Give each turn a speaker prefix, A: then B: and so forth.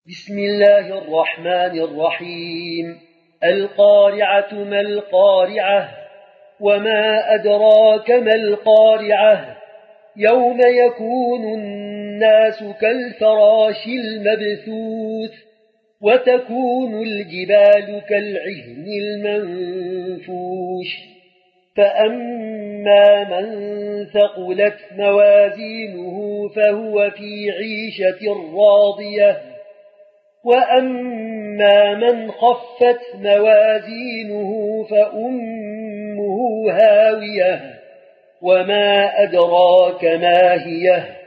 A: بسم الله الرحمن الرحيم القارعة ما القارعة وما أدراك ما القارعة يوم يكون الناس كالفراش المبثوث وتكون الجبال كالعهن المنفوش فأما من ثقلت موازينه فهو في عيشة راضية وأما من خفت موازينه فأمه هاوية وما أدراك ما هي